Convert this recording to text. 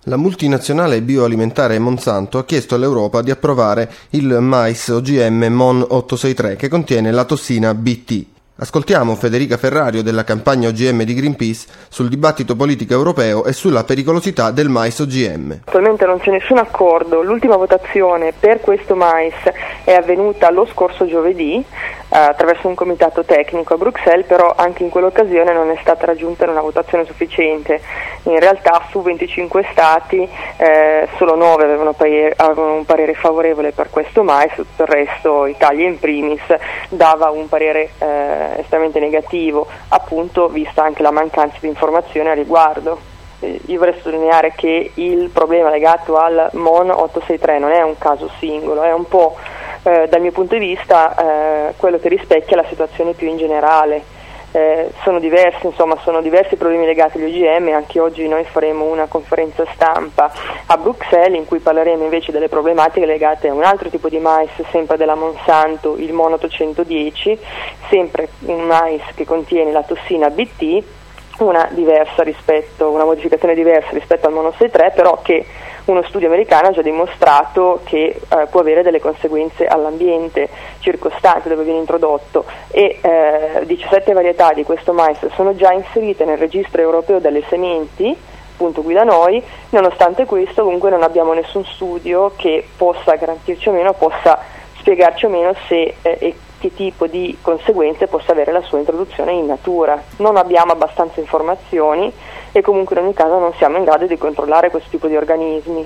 La multinazionale bioalimentare Monsanto ha chiesto all'Europa di approvare il mais OGM MON 863 che contiene la tossina Bt. Ascoltiamo Federica Ferrario della campagna OGM di Greenpeace sul dibattito politico europeo e sulla pericolosità del mais OGM. Attualmente non c'è nessun accordo, l'ultima votazione per questo mais è avvenuta lo scorso giovedì attraverso un comitato tecnico a Bruxelles, però anche in quell'occasione non è stata raggiunta una votazione sufficiente. In realtà su 25 stati solo 9 avevano un parere favorevole per questo mais, tutto il resto, Italia in primis, dava un parere estremamente negativo, appunto vista anche la mancanza di informazioni a riguardo. Io vorrei sottolineare che il problema legato al MON 863 non è un caso singolo, è un po' dal mio punto di vista quello che rispecchia la situazione più in generale. Sono diversi i problemi legati agli OGM. Anche oggi noi faremo una conferenza stampa a Bruxelles in cui parleremo invece delle problematiche legate a un altro tipo di mais, sempre della Monsanto, il MON 810, sempre un mais che contiene la tossina Bt, una modificazione diversa rispetto al MON 863, però che uno studio americano ha già dimostrato che può avere delle conseguenze all'ambiente circostante dove viene introdotto, e 17 varietà di questo mais sono già inserite nel registro europeo delle sementi, punto qui da noi. Nonostante questo comunque non abbiamo nessun studio che possa garantirci o meno, possa spiegarci o meno se e che tipo di conseguenze possa avere la sua introduzione in natura. Non abbiamo abbastanza informazioni e comunque in ogni caso non siamo in grado di controllare questo tipo di organismi.